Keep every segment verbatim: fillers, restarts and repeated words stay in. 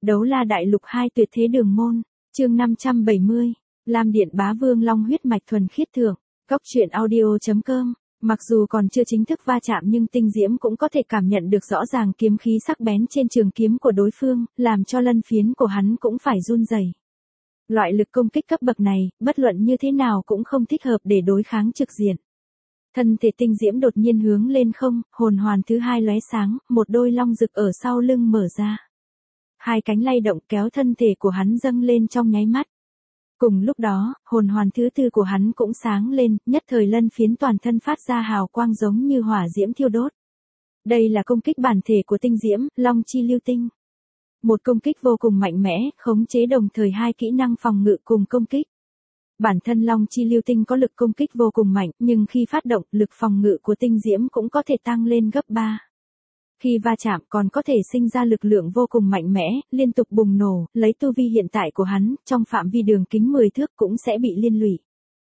Đấu la đại lục hai tuyệt thế đường môn, chương năm trăm bảy mươi, Lam Điện Bá Vương Long huyết mạch thuần khiết thượng, Cốc truyện audio.com. Mặc dù còn chưa chính thức va chạm nhưng Tinh Diễm cũng có thể cảm nhận được rõ ràng kiếm khí sắc bén trên trường kiếm của đối phương, làm cho lân phiến của hắn cũng phải run rẩy. Loại lực công kích cấp bậc này, bất luận như thế nào cũng không thích hợp để đối kháng trực diện. Thân thể Tinh Diễm đột nhiên hướng lên không, hồn hoàn thứ hai lóe sáng, một đôi long rực ở sau lưng mở ra. Hai cánh lay động kéo thân thể của hắn dâng lên trong nháy mắt. Cùng lúc đó, hồn hoàn thứ tư của hắn cũng sáng lên, nhất thời lân phiến toàn thân phát ra hào quang giống như hỏa diễm thiêu đốt. Đây là công kích bản thể của Tinh Diễm, Long Chi Lưu Tinh. Một công kích vô cùng mạnh mẽ, khống chế đồng thời hai kỹ năng phòng ngự cùng công kích. Bản thân Long Chi Lưu Tinh có lực công kích vô cùng mạnh, nhưng khi phát động, lực phòng ngự của Tinh Diễm cũng có thể tăng lên gấp ba. Khi va chạm còn có thể sinh ra lực lượng vô cùng mạnh mẽ, liên tục bùng nổ, lấy tu vi hiện tại của hắn, trong phạm vi đường kính mười thước cũng sẽ bị liên lụy.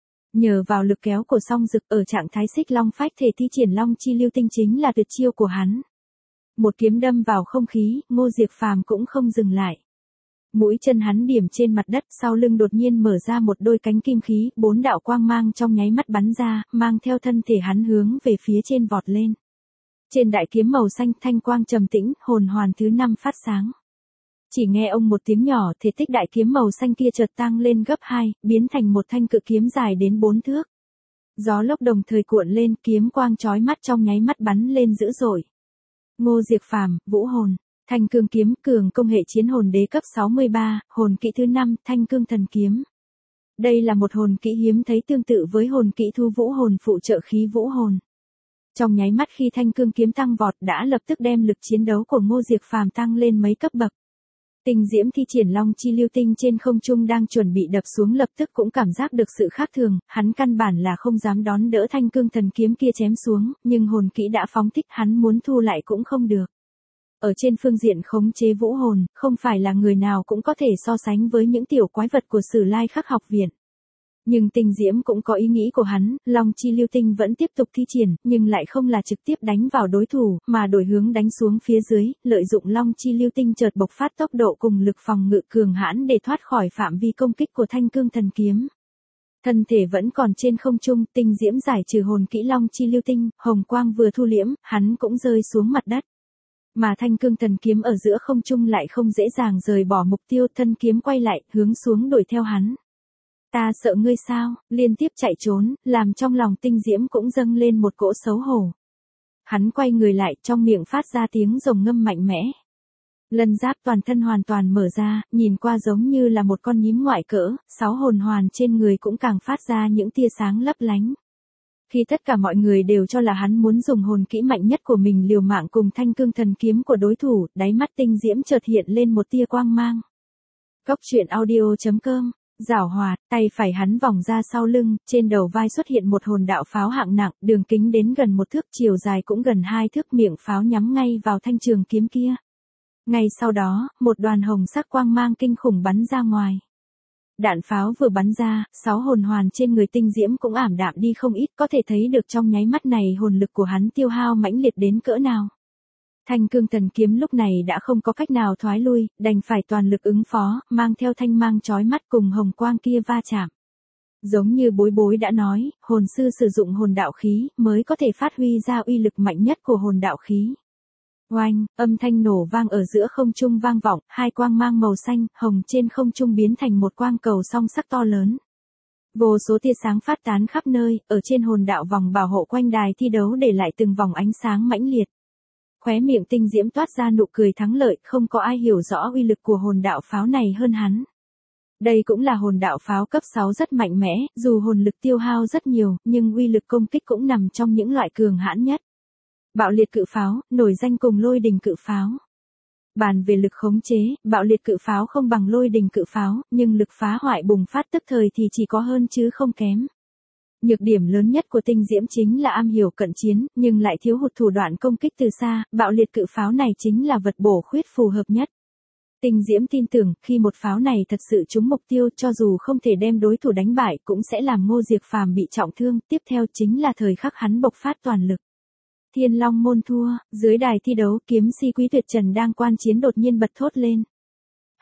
Nhờ vào lực kéo của song dực ở trạng thái xích long phách thể thi triển Long Chi Lưu Tinh chính là tuyệt chiêu của hắn. Một kiếm đâm vào không khí, Ngô Diệp Phàm cũng không dừng lại. Mũi chân hắn điểm trên mặt đất, sau lưng đột nhiên mở ra một đôi cánh kim khí, bốn đạo quang mang trong nháy mắt bắn ra, mang theo thân thể hắn hướng về phía trên vọt lên. Trên đại kiếm màu xanh thanh quang trầm tĩnh, hồn hoàn thứ năm phát sáng. Chỉ nghe ông một tiếng nhỏ, thể tích đại kiếm màu xanh kia chợt tăng lên gấp hai, biến thành một thanh cự kiếm dài đến bốn thước. Gió lốc đồng thời cuộn lên, kiếm quang chói mắt trong nháy mắt bắn lên dữ dội. Ngô Diệp Phàm, Vũ hồn, Thanh Cương kiếm, cường công hệ chiến hồn đế cấp sáu mươi ba, hồn kỹ thứ năm, Thanh Cương thần kiếm. Đây là một hồn kỹ hiếm thấy tương tự với hồn kỹ thu vũ hồn phụ trợ khí vũ hồn. Trong nháy mắt khi Thanh Cương kiếm tăng vọt đã lập tức đem lực chiến đấu của Ngô Diệp Phàm tăng lên mấy cấp bậc. Tinh Diễm thi triển Long Chi Lưu Tinh trên không trung đang chuẩn bị đập xuống lập tức cũng cảm giác được sự khác thường, hắn căn bản là không dám đón đỡ Thanh Cương thần kiếm kia chém xuống, nhưng hồn kỹ đã phóng thích hắn muốn thu lại cũng không được. Ở trên phương diện khống chế vũ hồn, không phải là người nào cũng có thể so sánh với những tiểu quái vật của Sử Lai Khắc học viện. Nhưng Tinh Diễm cũng có ý nghĩ của hắn, Long Chi Lưu Tinh vẫn tiếp tục thi triển, nhưng lại không là trực tiếp đánh vào đối thủ, mà đổi hướng đánh xuống phía dưới, lợi dụng Long Chi Lưu Tinh chợt bộc phát tốc độ cùng lực phòng ngự cường hãn để thoát khỏi phạm vi công kích của Thanh Cương thần kiếm. Thân thể vẫn còn trên không trung, Tinh Diễm giải trừ hồn kỹ Long Chi Lưu Tinh, hồng quang vừa thu liễm, hắn cũng rơi xuống mặt đất. Mà Thanh Cương thần kiếm ở giữa không trung lại không dễ dàng rời bỏ mục tiêu, thân kiếm quay lại, hướng xuống đuổi theo hắn. Ta sợ ngươi sao, liên tiếp chạy trốn, làm trong lòng Tinh Diễm cũng dâng lên một cỗ xấu hổ. Hắn quay người lại, trong miệng phát ra tiếng rồng ngâm mạnh mẽ. Lân giáp toàn thân hoàn toàn mở ra, nhìn qua giống như là một con nhím ngoại cỡ, sáu hồn hoàn trên người cũng càng phát ra những tia sáng lấp lánh. Khi tất cả mọi người đều cho là hắn muốn dùng hồn kỹ mạnh nhất của mình liều mạng cùng Thanh Cương thần kiếm của đối thủ, đáy mắt Tinh Diễm chợt hiện lên một tia quang mang. Cốc truyện audio.com. Giảo hoạt, tay phải hắn vòng ra sau lưng, trên đầu vai xuất hiện một hồn đạo pháo hạng nặng, đường kính đến gần một thước, chiều dài cũng gần hai thước, miệng pháo nhắm ngay vào thanh trường kiếm kia. Ngay sau đó, một đoàn hồng sắc quang mang kinh khủng bắn ra ngoài. Đạn pháo vừa bắn ra, sáu hồn hoàn trên người Tinh Diễm cũng ảm đạm đi không ít, có thể thấy được trong nháy mắt này hồn lực của hắn tiêu hao mãnh liệt đến cỡ nào. Thanh Cương thần kiếm lúc này đã không có cách nào thoái lui, đành phải toàn lực ứng phó, mang theo thanh mang chói mắt cùng hồng quang kia va chạm. Giống như Bối Bối đã nói, hồn sư sử dụng hồn đạo khí mới có thể phát huy ra uy lực mạnh nhất của hồn đạo khí. Oanh, âm thanh nổ vang ở giữa không trung vang vọng, hai quang mang màu xanh, hồng trên không trung biến thành một quang cầu song sắc to lớn. Vô số tia sáng phát tán khắp nơi, ở trên hồn đạo vòng bảo hộ quanh đài thi đấu để lại từng vòng ánh sáng mãnh liệt. Khóe miệng Tinh Diễm toát ra nụ cười thắng lợi, không có ai hiểu rõ uy lực của hồn đạo pháo này hơn hắn. Đây cũng là hồn đạo pháo cấp sáu rất mạnh mẽ, dù hồn lực tiêu hao rất nhiều, nhưng uy lực công kích cũng nằm trong những loại cường hãn nhất. Bạo liệt cự pháo, nổi danh cùng lôi đình cự pháo. Bàn về lực khống chế, bạo liệt cự pháo không bằng lôi đình cự pháo, nhưng lực phá hoại bùng phát tức thời thì chỉ có hơn chứ không kém. Nhược điểm lớn nhất của Tinh Diễm chính là am hiểu cận chiến, nhưng lại thiếu hụt thủ đoạn công kích từ xa, bạo liệt cự pháo này chính là vật bổ khuyết phù hợp nhất. Tinh Diễm tin tưởng, khi một pháo này thật sự trúng mục tiêu, cho dù không thể đem đối thủ đánh bại cũng sẽ làm Ngô Diệp Phàm bị trọng thương, tiếp theo chính là thời khắc hắn bộc phát toàn lực. Thiên Long môn thua, dưới đài thi đấu, kiếm si Quý Tuyệt Trần đang quan chiến đột nhiên bật thốt lên.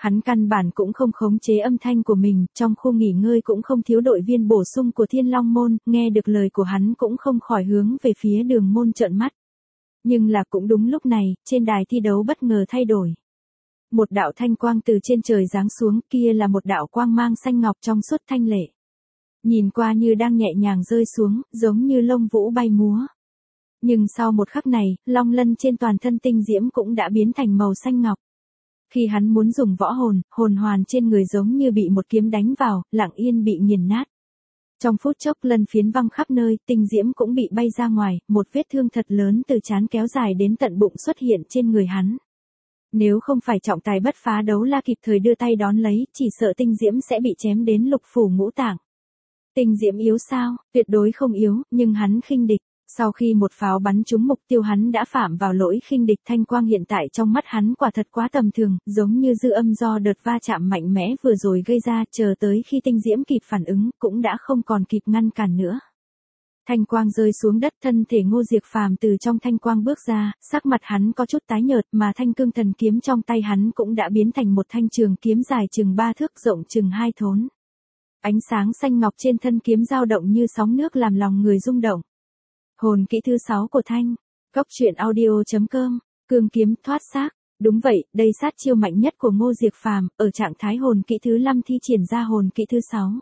Hắn căn bản cũng không khống chế âm thanh của mình, trong khu nghỉ ngơi cũng không thiếu đội viên bổ sung của Thiên Long Môn, nghe được lời của hắn cũng không khỏi hướng về phía Đường Môn trợn mắt. Nhưng là cũng đúng lúc này, trên đài thi đấu bất ngờ thay đổi. Một đạo thanh quang từ trên trời giáng xuống, kia là một đạo quang mang xanh ngọc trong suốt thanh lệ. Nhìn qua như đang nhẹ nhàng rơi xuống, giống như lông vũ bay múa. Nhưng sau một khắc này, long lân trên toàn thân Tinh Diễm cũng đã biến thành màu xanh ngọc. Khi hắn muốn dùng võ hồn, hồn hoàn trên người giống như bị một kiếm đánh vào, lặng yên bị nghiền nát. Trong phút chốc lân phiến văng khắp nơi, Tinh Diễm cũng bị bay ra ngoài, một vết thương thật lớn từ trán kéo dài đến tận bụng xuất hiện trên người hắn. Nếu không phải trọng tài bất phá đấu la kịp thời đưa tay đón lấy, chỉ sợ Tinh Diễm sẽ bị chém đến lục phủ ngũ tạng. Tinh Diễm yếu sao? Tuyệt đối không yếu, nhưng hắn khinh địch. Sau khi một pháo bắn trúng mục tiêu hắn đã phạm vào lỗi khinh địch, thanh quang hiện tại trong mắt hắn quả thật quá tầm thường, giống như dư âm do đợt va chạm mạnh mẽ vừa rồi gây ra, chờ tới khi Tinh Diễm kịp phản ứng, cũng đã không còn kịp ngăn cản nữa. Thanh quang rơi xuống đất, thân thể Ngô Diệp Phàm từ trong thanh quang bước ra, sắc mặt hắn có chút tái nhợt, mà thanh cương thần kiếm trong tay hắn cũng đã biến thành một thanh trường kiếm dài chừng ba thước, rộng chừng hai thốn. Ánh sáng xanh ngọc trên thân kiếm dao động như sóng nước làm lòng người rung động. Hồn kỹ thứ sáu của Thanh. Góc truyện audio chấm com. Cương kiếm thoát xác. Đúng vậy, đây sát chiêu mạnh nhất của Ngô Diệp Phàm, ở trạng thái hồn kỹ thứ năm thi triển ra hồn kỹ thứ sáu.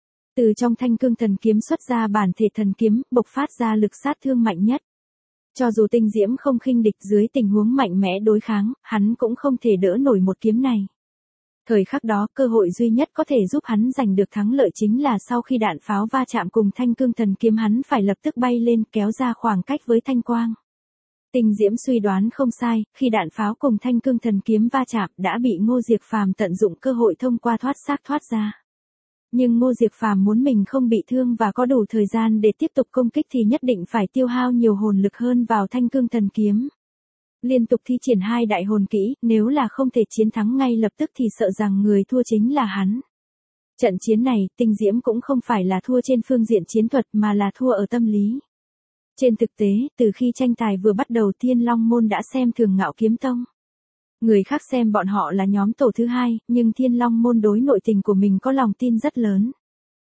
Từ trong thanh cương thần kiếm xuất ra bản thể thần kiếm, bộc phát ra lực sát thương mạnh nhất. Cho dù Tinh Diễm không khinh địch dưới tình huống mạnh mẽ đối kháng, hắn cũng không thể đỡ nổi một kiếm này. Thời khắc đó, cơ hội duy nhất có thể giúp hắn giành được thắng lợi chính là sau khi đạn pháo va chạm cùng thanh cương thần kiếm hắn phải lập tức bay lên kéo ra khoảng cách với thanh quang. Tinh Diễm suy đoán không sai, khi đạn pháo cùng thanh cương thần kiếm va chạm đã bị Ngô Diệp Phàm tận dụng cơ hội thông qua thoát xác thoát ra. Nhưng Ngô Diệp Phàm muốn mình không bị thương và có đủ thời gian để tiếp tục công kích thì nhất định phải tiêu hao nhiều hồn lực hơn vào thanh cương thần kiếm. Liên tục thi triển hai đại hồn kỹ, nếu là không thể chiến thắng ngay lập tức thì sợ rằng người thua chính là hắn. Trận chiến này, Tinh Diễm cũng không phải là thua trên phương diện chiến thuật mà là thua ở tâm lý. Trên thực tế, từ khi tranh tài vừa bắt đầu Thiên Long Môn đã xem thường Ngạo Kiếm Tông. Người khác xem bọn họ là nhóm tổ thứ hai, nhưng Thiên Long Môn đối nội tình của mình có lòng tin rất lớn.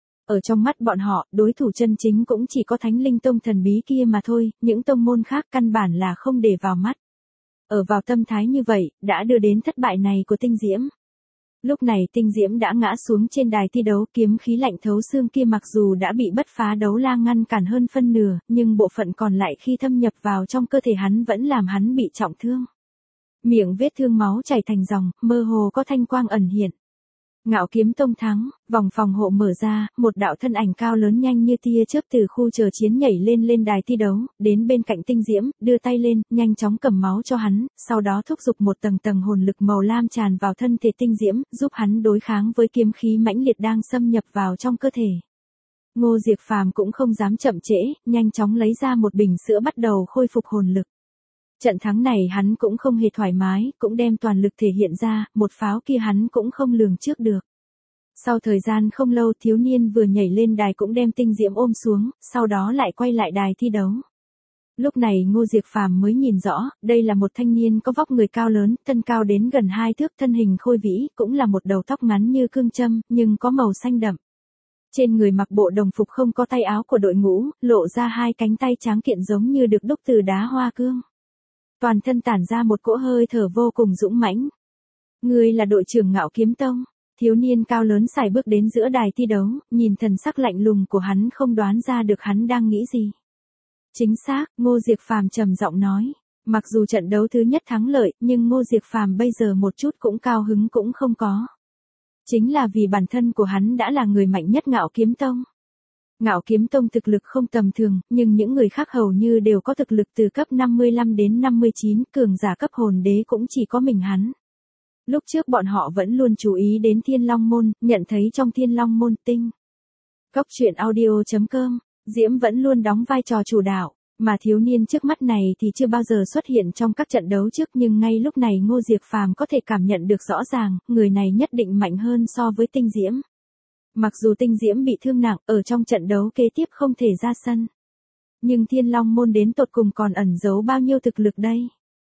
Ở trong mắt bọn họ, đối thủ chân chính cũng chỉ có Thánh Linh Tông thần bí kia mà thôi, những tông môn khác căn bản là không để vào mắt. Ở vào tâm thái như vậy, đã đưa đến thất bại này của Tinh Diễm. Lúc này Tinh Diễm đã ngã xuống trên đài thi đấu, kiếm khí lạnh thấu xương kia mặc dù đã bị bất phá đấu la ngăn cản hơn phân nửa, nhưng bộ phận còn lại khi thâm nhập vào trong cơ thể hắn vẫn làm hắn bị trọng thương. Miệng vết thương máu chảy thành dòng, mơ hồ có thanh quang ẩn hiện. Ngạo Kiếm Tông thắng, vòng phòng hộ mở ra, một đạo thân ảnh cao lớn nhanh như tia chớp từ khu chờ chiến nhảy lên lên đài thi đấu, đến bên cạnh Tinh Diễm, đưa tay lên, nhanh chóng cầm máu cho hắn, sau đó thúc giục một tầng tầng hồn lực màu lam tràn vào thân thể Tinh Diễm, giúp hắn đối kháng với kiếm khí mãnh liệt đang xâm nhập vào trong cơ thể. Ngô Diệp Phàm cũng không dám chậm trễ, nhanh chóng lấy ra một bình sữa bắt đầu khôi phục hồn lực. Trận thắng này hắn cũng không hề thoải mái, cũng đem toàn lực thể hiện ra, một pháo kia hắn cũng không lường trước được. Sau thời gian không lâu thiếu niên vừa nhảy lên đài cũng đem Tinh Diễm ôm xuống, sau đó lại quay lại đài thi đấu. Lúc này Ngô Diệp Phàm mới nhìn rõ, đây là một thanh niên có vóc người cao lớn, thân cao đến gần hai thước, thân hình khôi vĩ, cũng là một đầu tóc ngắn như cương châm, nhưng có màu xanh đậm. Trên người mặc bộ đồng phục không có tay áo của đội ngũ, lộ ra hai cánh tay tráng kiện giống như được đúc từ đá hoa cương. Toàn thân tản ra một cỗ hơi thở vô cùng dũng mãnh. Ngươi là đội trưởng Ngạo Kiếm Tông. Thiếu niên cao lớn sải bước đến giữa đài thi đấu, nhìn thần sắc lạnh lùng của hắn không đoán ra được hắn đang nghĩ gì. Chính xác, Ngô Diệp Phàm trầm giọng nói. Mặc dù trận đấu thứ nhất thắng lợi, nhưng Ngô Diệp Phàm bây giờ một chút cũng cao hứng cũng không có. Chính là vì bản thân của hắn đã là người mạnh nhất Ngạo Kiếm Tông. Ngạo Kiếm Tông thực lực không tầm thường, nhưng những người khác hầu như đều có thực lực từ cấp năm mươi lăm đến năm mươi chín, cường giả cấp hồn đế cũng chỉ có mình hắn. Lúc trước bọn họ vẫn luôn chú ý đến Thiên Long Môn, nhận thấy trong Thiên Long Môn Tinh. Góc truyện audio chấm com, Diễm vẫn luôn đóng vai trò chủ đạo, mà thiếu niên trước mắt này thì chưa bao giờ xuất hiện trong các trận đấu trước, nhưng ngay lúc này Ngô Diệp Phàm có thể cảm nhận được rõ ràng, người này nhất định mạnh hơn so với Tinh Diễm. Mặc dù Tinh Diễm bị thương nặng, ở trong trận đấu kế tiếp không thể ra sân. Nhưng Thiên Long Môn đến tột cùng còn ẩn giấu bao nhiêu thực lực đây?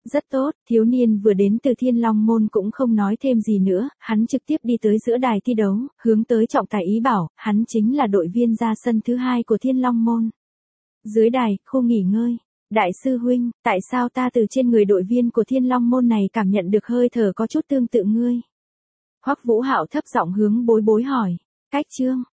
Rất tốt, thiếu niên vừa đến từ Thiên Long Môn cũng không nói thêm gì nữa, hắn trực tiếp đi tới giữa đài thi đấu, hướng tới trọng tài ý bảo, hắn chính là đội viên ra sân thứ hai của Thiên Long Môn. Dưới đài, khu nghỉ ngơi. Đại sư huynh, tại sao ta từ trên người đội viên của Thiên Long Môn này cảm nhận được hơi thở có chút tương tự ngươi? Hoắc Vũ Hạo thấp giọng hướng Bối Bối hỏi. Cách chương.